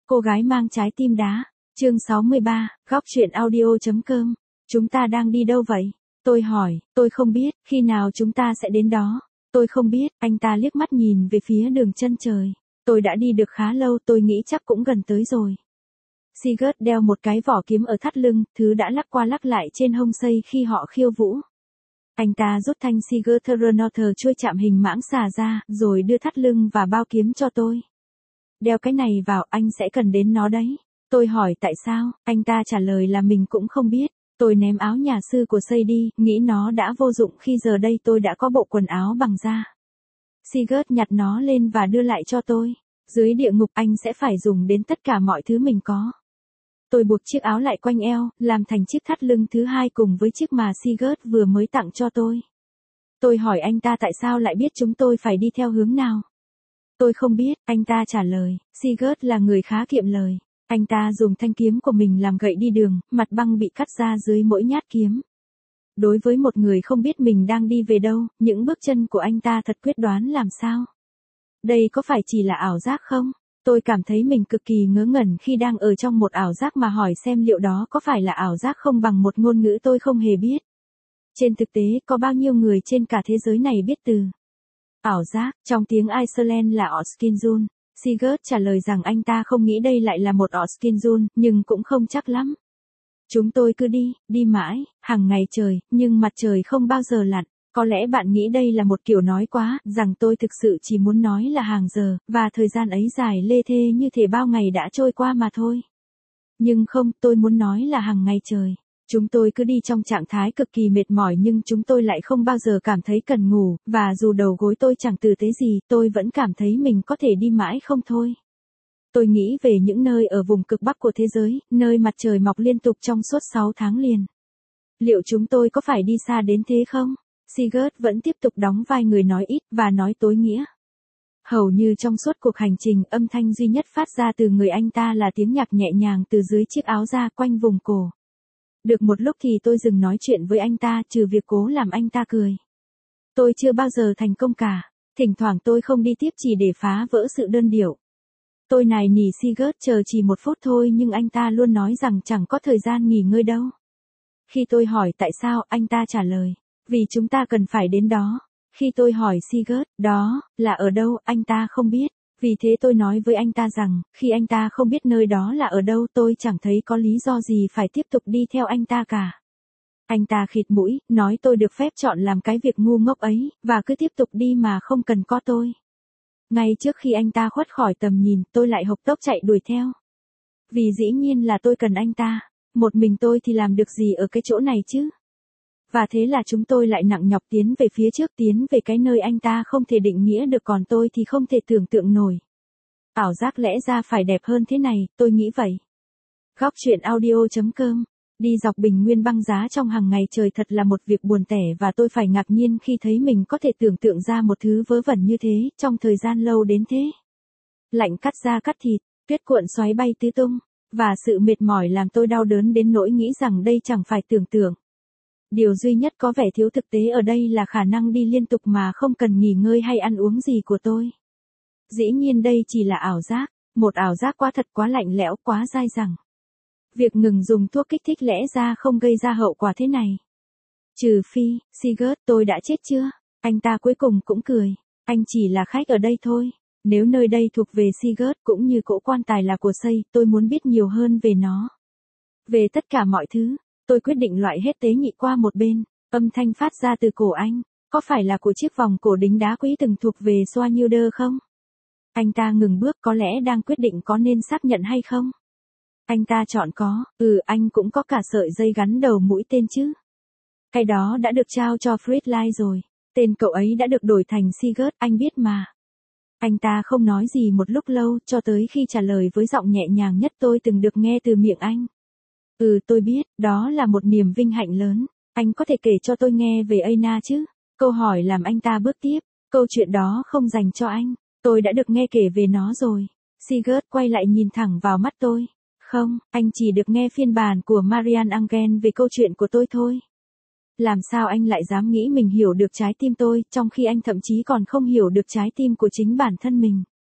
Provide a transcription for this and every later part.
Cô gái mang trái tim đá. Chương 63, góc chuyện audio.com. Chúng ta đang đi đâu vậy? Tôi hỏi, tôi không biết, khi nào chúng ta sẽ đến đó? Tôi không biết, anh ta liếc mắt nhìn về phía đường chân trời. Tôi đã đi được khá lâu, tôi nghĩ chắc cũng gần tới rồi. Sigurd đeo một cái vỏ kiếm ở thắt lưng, thứ đã lắc qua lắc lại trên hông xây khi họ khiêu vũ. Anh ta rút thanh Sigurðarnotr chuôi chạm hình mãng xà ra, rồi đưa thắt lưng và bao kiếm cho tôi. Đeo cái này vào, anh sẽ cần đến nó đấy. Tôi hỏi tại sao, anh ta trả lời là mình cũng không biết. Tôi ném áo nhà sư của xây đi, nghĩ nó đã vô dụng khi giờ đây tôi đã có bộ quần áo bằng da. Sigurd nhặt nó lên và đưa lại cho tôi. Dưới địa ngục anh sẽ phải dùng đến tất cả mọi thứ mình có. Tôi buộc chiếc áo lại quanh eo, làm thành chiếc thắt lưng thứ hai cùng với chiếc mà Sigurd vừa mới tặng cho tôi. Tôi hỏi anh ta tại sao lại biết chúng tôi phải đi theo hướng nào. Tôi không biết, anh ta trả lời. Sigurd là người khá kiệm lời. Anh ta dùng thanh kiếm của mình làm gậy đi đường, mặt băng bị cắt ra dưới mỗi nhát kiếm. Đối với một người không biết mình đang đi về đâu, những bước chân của anh ta thật quyết đoán làm sao. Đây có phải chỉ là ảo giác không? Tôi cảm thấy mình cực kỳ ngớ ngẩn khi đang ở trong một ảo giác mà hỏi xem liệu đó có phải là ảo giác không bằng một ngôn ngữ tôi không hề biết. Trên thực tế, có bao nhiêu người trên cả thế giới này biết từ ảo giác, trong tiếng Iceland là Orskynjun. Sigurd trả lời rằng anh ta không nghĩ đây lại là một Orskynjun, nhưng cũng không chắc lắm. Chúng tôi cứ đi mãi, hàng ngày trời, nhưng mặt trời không bao giờ lặn. Có lẽ bạn nghĩ đây là một kiểu nói quá, rằng tôi thực sự chỉ muốn nói là hàng giờ, và thời gian ấy dài lê thê như thể bao ngày đã trôi qua mà thôi. Nhưng không, tôi muốn nói là hàng ngày trời. Chúng tôi cứ đi trong trạng thái cực kỳ mệt mỏi nhưng chúng tôi lại không bao giờ cảm thấy cần ngủ, và dù đầu gối tôi chẳng tử tế gì, tôi vẫn cảm thấy mình có thể đi mãi không thôi. Tôi nghĩ về những nơi ở vùng cực bắc của thế giới, nơi mặt trời mọc liên tục trong suốt 6 tháng liền. Liệu chúng tôi có phải đi xa đến thế không? Sigurd vẫn tiếp tục đóng vai người nói ít và nói tối nghĩa. Hầu như trong suốt cuộc hành trình, âm thanh duy nhất phát ra từ người anh ta là tiếng nhạc nhẹ nhàng từ dưới chiếc áo da quanh vùng cổ. Được một lúc thì tôi dừng nói chuyện với anh ta, trừ việc cố làm anh ta cười. Tôi chưa bao giờ thành công cả. Thỉnh thoảng tôi không đi tiếp chỉ để phá vỡ sự đơn điệu. Tôi nài nỉ Sigurd chờ chỉ 1 phút thôi nhưng anh ta luôn nói rằng chẳng có thời gian nghỉ ngơi đâu. Khi tôi hỏi tại sao, anh ta trả lời, vì chúng ta cần phải đến đó. Khi tôi hỏi Sigurd, đó là ở đâu, anh ta không biết. Vì thế tôi nói với anh ta rằng, khi anh ta không biết nơi đó là ở đâu tôi chẳng thấy có lý do gì phải tiếp tục đi theo anh ta cả. Anh ta khịt mũi, nói tôi được phép chọn làm cái việc ngu ngốc ấy, và cứ tiếp tục đi mà không cần có tôi. Ngay trước khi anh ta khuất khỏi tầm nhìn, tôi lại hộc tốc chạy đuổi theo. Vì dĩ nhiên là tôi cần anh ta. Một mình tôi thì làm được gì ở cái chỗ này chứ? Và thế là chúng tôi lại nặng nhọc tiến về phía trước, tiến về cái nơi anh ta không thể định nghĩa được, còn tôi thì không thể tưởng tượng nổi. Ảo giác lẽ ra phải đẹp hơn thế này, tôi nghĩ vậy. Góc chuyện audio.com. Đi dọc bình nguyên băng giá trong hàng ngày trời thật là một việc buồn tẻ và tôi phải ngạc nhiên khi thấy mình có thể tưởng tượng ra một thứ vớ vẩn như thế, trong thời gian lâu đến thế. Lạnh cắt da cắt thịt, tuyết cuộn xoáy bay tứ tung, và sự mệt mỏi làm tôi đau đớn đến nỗi nghĩ rằng đây chẳng phải tưởng tượng. Điều duy nhất có vẻ thiếu thực tế ở đây là khả năng đi liên tục mà không cần nghỉ ngơi hay ăn uống gì của tôi. Dĩ nhiên đây chỉ là ảo giác, một ảo giác quá thật, quá lạnh lẽo, quá dai dẳng. Việc ngừng dùng thuốc kích thích lẽ ra không gây ra hậu quả thế này. Trừ phi, Sigurd, tôi đã chết chưa? Anh ta cuối cùng cũng cười. Anh chỉ là khách ở đây thôi. Nếu nơi đây thuộc về Sigurd cũng như cỗ quan tài là của Xây, tôi muốn biết nhiều hơn về nó. Về tất cả mọi thứ, tôi quyết định loại hết tế nhị qua một bên. Âm thanh phát ra từ cổ anh. Có phải là của chiếc vòng cổ đính đá quý từng thuộc về Svanhildur không? Anh ta ngừng bước, có lẽ đang quyết định có nên xác nhận hay không. Anh ta chọn có, anh cũng có cả sợi dây gắn đầu mũi tên chứ. Cái đó đã được trao cho Friedlei rồi. Tên cậu ấy đã được đổi thành Sigurd, anh biết mà. Anh ta không nói gì một lúc lâu, cho tới khi trả lời với giọng nhẹ nhàng nhất tôi từng được nghe từ miệng anh. Tôi biết, đó là một niềm vinh hạnh lớn. Anh có thể kể cho tôi nghe về Aina chứ? Câu hỏi làm anh ta bước tiếp. Câu chuyện đó không dành cho anh. Tôi đã được nghe kể về nó rồi. Sigurd quay lại nhìn thẳng vào mắt tôi. Không, anh chỉ được nghe phiên bản của Marian Engel về câu chuyện của tôi thôi. Làm sao anh lại dám nghĩ mình hiểu được trái tim tôi, trong khi anh thậm chí còn không hiểu được trái tim của chính bản thân mình?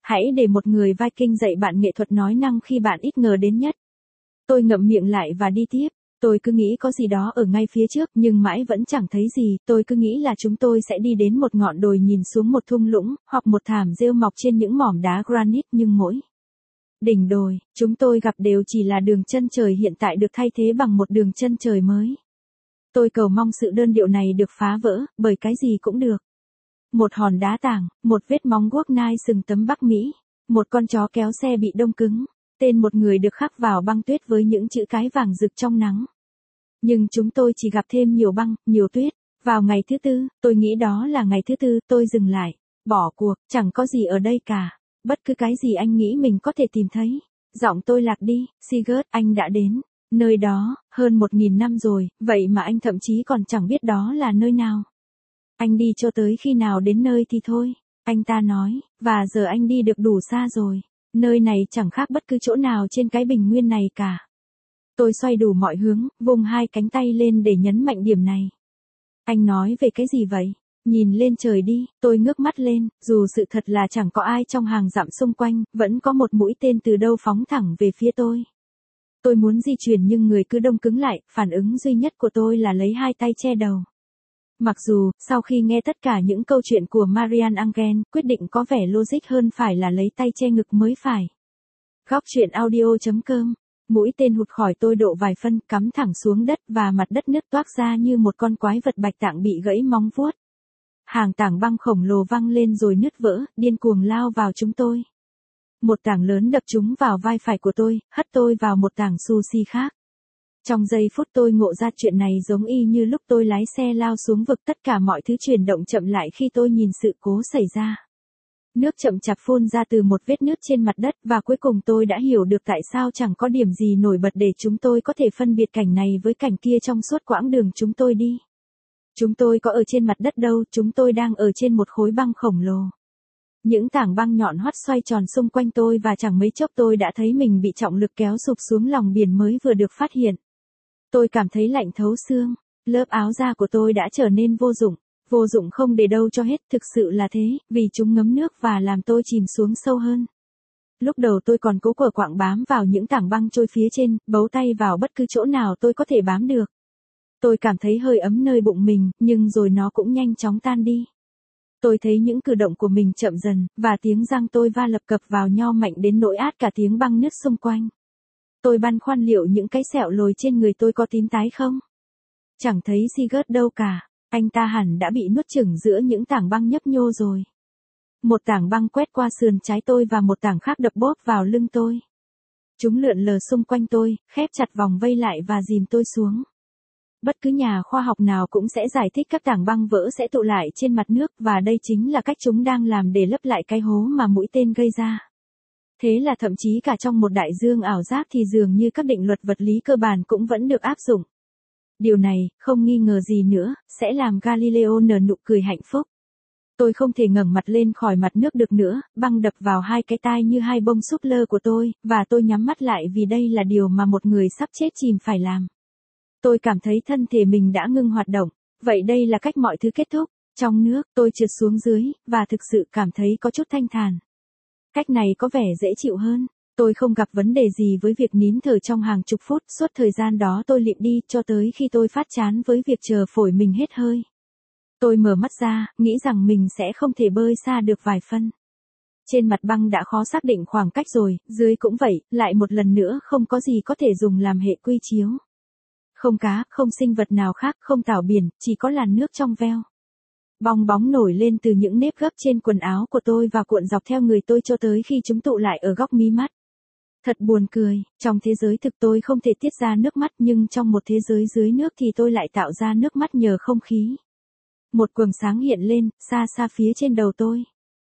Hãy để một người Viking dạy bạn nghệ thuật nói năng khi bạn ít ngờ đến nhất. Tôi ngậm miệng lại và đi tiếp. Tôi cứ nghĩ có gì đó ở ngay phía trước nhưng mãi vẫn chẳng thấy gì. Tôi cứ nghĩ là chúng tôi sẽ đi đến một ngọn đồi nhìn xuống một thung lũng, hoặc một thảm rêu mọc trên những mỏm đá granite, nhưng mỗi đỉnh đồi, chúng tôi gặp đều chỉ là đường chân trời hiện tại được thay thế bằng một đường chân trời mới. Tôi cầu mong sự đơn điệu này được phá vỡ, bởi cái gì cũng được. Một hòn đá tảng, một vết móng guốc nai sừng tấm Bắc Mỹ, một con chó kéo xe bị đông cứng, tên một người được khắc vào băng tuyết với những chữ cái vàng rực trong nắng. Nhưng chúng tôi chỉ gặp thêm nhiều băng, nhiều tuyết. Vào ngày thứ tư, tôi nghĩ đó là ngày thứ tư, tôi dừng lại, bỏ cuộc, chẳng có gì ở đây cả. Bất cứ cái gì anh nghĩ mình có thể tìm thấy. Giọng tôi lạc đi, Sigurd, anh đã đến nơi đó, hơn 1000 năm rồi, vậy mà anh thậm chí còn chẳng biết đó là nơi nào. Anh đi cho tới khi nào đến nơi thì thôi, anh ta nói, và giờ anh đi được đủ xa rồi. Nơi này chẳng khác bất cứ chỗ nào trên cái bình nguyên này cả. Tôi xoay đủ mọi hướng, vùng hai cánh tay lên để nhấn mạnh điểm này. Anh nói về cái gì vậy? Nhìn lên trời đi, tôi ngước mắt lên, dù sự thật là chẳng có ai trong hàng dặm xung quanh, vẫn có một mũi tên từ đâu phóng thẳng về phía tôi. Tôi muốn di chuyển nhưng người cứ đông cứng lại, phản ứng duy nhất của tôi là lấy hai tay che đầu. Mặc dù, sau khi nghe tất cả những câu chuyện của Marian Engel, quyết định có vẻ logic hơn phải là lấy tay che ngực mới phải. Góc truyện audio.com. Mũi tên hụt khỏi tôi độ vài phân, cắm thẳng xuống đất và mặt đất nứt toác ra như một con quái vật bạch tạng bị gãy móng vuốt. Hàng tảng băng khổng lồ văng lên rồi nứt vỡ, điên cuồng lao vào chúng tôi. Một tảng lớn đập trúng vào vai phải của tôi, hất tôi vào một tảng sushi khác. Trong giây phút tôi ngộ ra chuyện này giống y như lúc tôi lái xe lao xuống vực, tất cả mọi thứ chuyển động chậm lại khi tôi nhìn sự cố xảy ra. Nước chậm chạp phun ra từ một vết nứt trên mặt đất và cuối cùng tôi đã hiểu được tại sao chẳng có điểm gì nổi bật để chúng tôi có thể phân biệt cảnh này với cảnh kia trong suốt quãng đường chúng tôi đi. Chúng tôi có ở trên mặt đất đâu, chúng tôi đang ở trên một khối băng khổng lồ. Những tảng băng nhọn hoắt xoay tròn xung quanh tôi và chẳng mấy chốc tôi đã thấy mình bị trọng lực kéo sụp xuống lòng biển mới vừa được phát hiện. Tôi cảm thấy lạnh thấu xương, lớp áo da của tôi đã trở nên vô dụng. Vô dụng không để đâu cho hết, thực sự là thế, vì chúng ngấm nước và làm tôi chìm xuống sâu hơn. Lúc đầu tôi còn cố quờ quạng bám vào những tảng băng trôi phía trên, bấu tay vào bất cứ chỗ nào tôi có thể bám được. Tôi cảm thấy hơi ấm nơi bụng mình, nhưng rồi nó cũng nhanh chóng tan đi. Tôi thấy những cử động của mình chậm dần, và tiếng răng tôi va lập cập vào nhau mạnh đến nỗi át cả tiếng băng nứt xung quanh. Tôi băn khoăn liệu những cái sẹo lồi trên người tôi có tím tái không? Chẳng thấy Sigurd đâu cả. Anh ta hẳn đã bị nuốt chửng giữa những tảng băng nhấp nhô rồi. Một tảng băng quét qua sườn trái tôi và một tảng khác đập bóp vào lưng tôi. Chúng lượn lờ xung quanh tôi, khép chặt vòng vây lại và dìm tôi xuống. Bất cứ nhà khoa học nào cũng sẽ giải thích các tảng băng vỡ sẽ tụ lại trên mặt nước và đây chính là cách chúng đang làm để lấp lại cái hố mà mũi tên gây ra. Thế là thậm chí cả trong một đại dương ảo giác thì dường như các định luật vật lý cơ bản cũng vẫn được áp dụng. Điều này, không nghi ngờ gì nữa, sẽ làm Galileo nở nụ cười hạnh phúc. Tôi không thể ngẩng mặt lên khỏi mặt nước được nữa, băng đập vào hai cái tai như hai bông súp lơ của tôi, và tôi nhắm mắt lại vì đây là điều mà một người sắp chết chìm phải làm. Tôi cảm thấy thân thể mình đã ngưng hoạt động, vậy đây là cách mọi thứ kết thúc. Trong nước, tôi trượt xuống dưới, và thực sự cảm thấy có chút thanh thản. Cách này có vẻ dễ chịu hơn. Tôi không gặp vấn đề gì với việc nín thở trong hàng chục phút, suốt thời gian đó tôi lịm đi cho tới khi tôi phát chán với việc chờ phổi mình hết hơi. Tôi mở mắt ra, nghĩ rằng mình sẽ không thể bơi xa được vài phân. Trên mặt băng đã khó xác định khoảng cách rồi, dưới cũng vậy, lại một lần nữa không có gì có thể dùng làm hệ quy chiếu. Không cá, không sinh vật nào khác, không tảo biển, chỉ có làn nước trong veo. Bong bóng nổi lên từ những nếp gấp trên quần áo của tôi và cuộn dọc theo người tôi cho tới khi chúng tụ lại ở góc mí mắt. Thật buồn cười, trong thế giới thực tôi không thể tiết ra nước mắt nhưng trong một thế giới dưới nước thì tôi lại tạo ra nước mắt nhờ không khí. Một quầng sáng hiện lên, xa xa phía trên đầu tôi.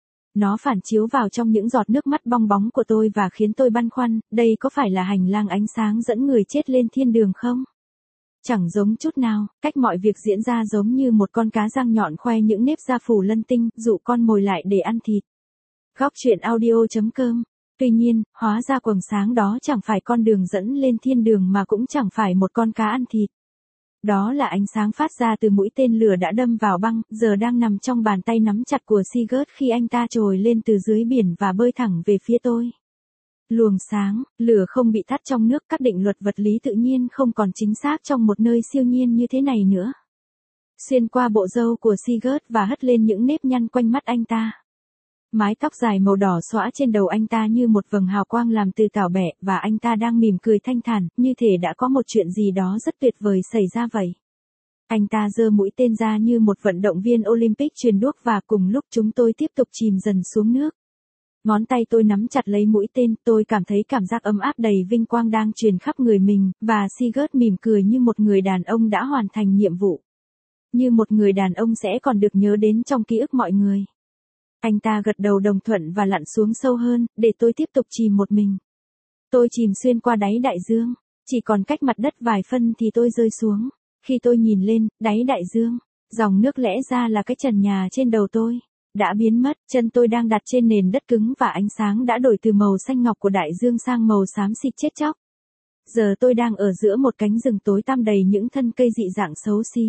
Nó phản chiếu vào trong những giọt nước mắt bong bóng của tôi và khiến tôi băn khoăn, đây có phải là hành lang ánh sáng dẫn người chết lên thiên đường không? Chẳng giống chút nào, cách mọi việc diễn ra giống như một con cá răng nhọn khoe những nếp da phủ lân tinh, dụ con mồi lại để ăn thịt. Góc truyện audio.com. Tuy nhiên, hóa ra quầng sáng đó chẳng phải con đường dẫn lên thiên đường mà cũng chẳng phải một con cá ăn thịt. Đó là ánh sáng phát ra từ mũi tên lửa đã đâm vào băng, giờ đang nằm trong bàn tay nắm chặt của Sigurd khi anh ta trồi lên từ dưới biển và bơi thẳng về phía tôi. Luồng sáng, lửa không bị tắt trong nước, các định luật vật lý tự nhiên không còn chính xác trong một nơi siêu nhiên như thế này nữa. Xuyên qua bộ râu của Sigurd và hất lên những nếp nhăn quanh mắt anh ta. Mái tóc dài màu đỏ xõa trên đầu anh ta như một vầng hào quang làm từ tảo bẹ và anh ta đang mỉm cười thanh thản, như thể đã có một chuyện gì đó rất tuyệt vời xảy ra vậy. Anh ta giơ mũi tên ra như một vận động viên Olympic chuyền đuốc và cùng lúc chúng tôi tiếp tục chìm dần xuống nước. Ngón tay tôi nắm chặt lấy mũi tên, tôi cảm thấy cảm giác ấm áp đầy vinh quang đang truyền khắp người mình, và Sigurd mỉm cười như một người đàn ông đã hoàn thành nhiệm vụ. Như một người đàn ông sẽ còn được nhớ đến trong ký ức mọi người. Anh ta gật đầu đồng thuận và lặn xuống sâu hơn, để tôi tiếp tục chìm một mình. Tôi chìm xuyên qua đáy đại dương, chỉ còn cách mặt đất vài phân thì tôi rơi xuống. Khi tôi nhìn lên, đáy đại dương, dòng nước lẽ ra là cái trần nhà trên đầu tôi đã biến mất, chân tôi đang đặt trên nền đất cứng và ánh sáng đã đổi từ màu xanh ngọc của đại dương sang màu xám xịt chết chóc. Giờ tôi đang ở giữa một cánh rừng tối tăm đầy những thân cây dị dạng xấu xí.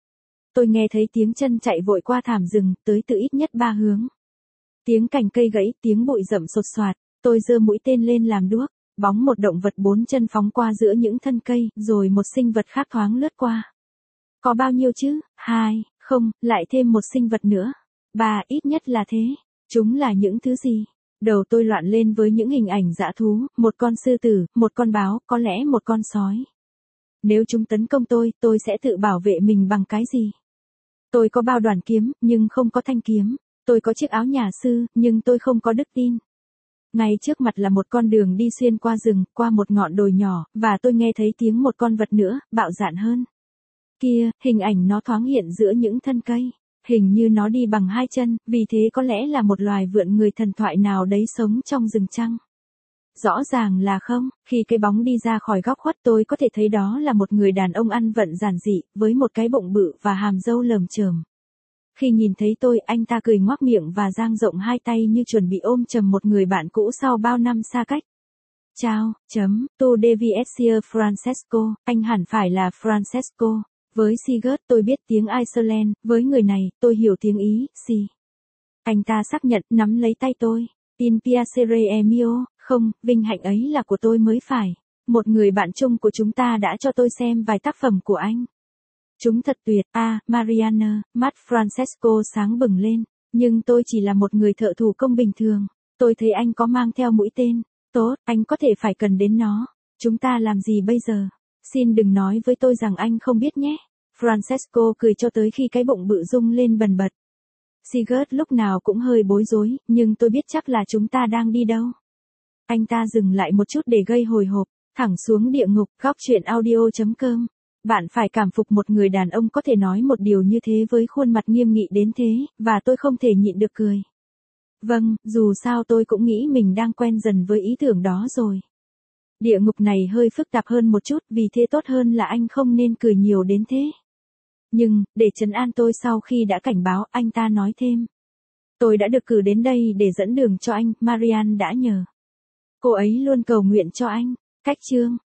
Tôi nghe thấy tiếng chân chạy vội qua thảm rừng, tới từ ít nhất 3 hướng. Tiếng cành cây gãy, tiếng bụi rậm sột soạt, tôi giơ mũi tên lên làm đuốc, bóng một động vật 4 chân phóng qua giữa những thân cây, rồi một sinh vật khác thoáng lướt qua. Có bao nhiêu chứ? 2, không, lại thêm một sinh vật nữa. 3, ít nhất là thế. Chúng là những thứ gì? Đầu tôi loạn lên với những hình ảnh dã thú, một con sư tử, một con báo, có lẽ một con sói. Nếu chúng tấn công tôi sẽ tự bảo vệ mình bằng cái gì? Tôi có bao đoàn kiếm, nhưng không có thanh kiếm. Tôi có chiếc áo nhà sư, nhưng tôi không có đức tin. Ngay trước mặt là một con đường đi xuyên qua rừng, qua một ngọn đồi nhỏ, và tôi nghe thấy tiếng một con vật nữa, bạo dạn hơn. Kia, hình ảnh nó thoáng hiện giữa những thân cây. Hình như nó đi bằng 2 chân, vì thế có lẽ là một loài vượn người thần thoại nào đấy sống trong rừng trăng. Rõ ràng là không, khi cái bóng đi ra khỏi góc khuất tôi có thể thấy đó là một người đàn ông ăn vận giản dị, với một cái bụng bự và hàm râu lởm chởm. Khi nhìn thấy tôi, anh ta cười ngoác miệng và dang rộng 2 tay như chuẩn bị ôm chầm một người bạn cũ sau bao năm xa cách. Chào, tu devi essere Francesco, anh hẳn phải là Francesco. Với Sigurd tôi biết tiếng Iceland, với người này, tôi hiểu tiếng Ý, si. Anh ta xác nhận, nắm lấy tay tôi. In piacere è mio, không, vinh hạnh ấy là của tôi mới phải. Một người bạn chung của chúng ta đã cho tôi xem vài tác phẩm của anh. Chúng thật tuyệt, Mariana, mắt Francesco sáng bừng lên, nhưng tôi chỉ là một người thợ thủ công bình thường. Tôi thấy anh có mang theo mũi tên. Tốt, anh có thể phải cần đến nó. Chúng ta làm gì bây giờ? Xin đừng nói với tôi rằng anh không biết nhé. Francesco cười cho tới khi cái bụng bự rung lên bần bật. Sigurd lúc nào cũng hơi bối rối, nhưng tôi biết chắc là chúng ta đang đi đâu. Anh ta dừng lại một chút để gây hồi hộp, thẳng xuống địa ngục, góc chuyện audio.com. Bạn phải cảm phục một người đàn ông có thể nói một điều như thế với khuôn mặt nghiêm nghị đến thế, và tôi không thể nhịn được cười. Vâng, dù sao tôi cũng nghĩ mình đang quen dần với ý tưởng đó rồi. Địa ngục này hơi phức tạp hơn một chút, vì thế tốt hơn là anh không nên cười nhiều đến thế. Nhưng, để trấn an tôi sau khi đã cảnh báo, anh ta nói thêm. Tôi đã được cử đến đây để dẫn đường cho anh, Marianne đã nhờ. Cô ấy luôn cầu nguyện cho anh. Cách chương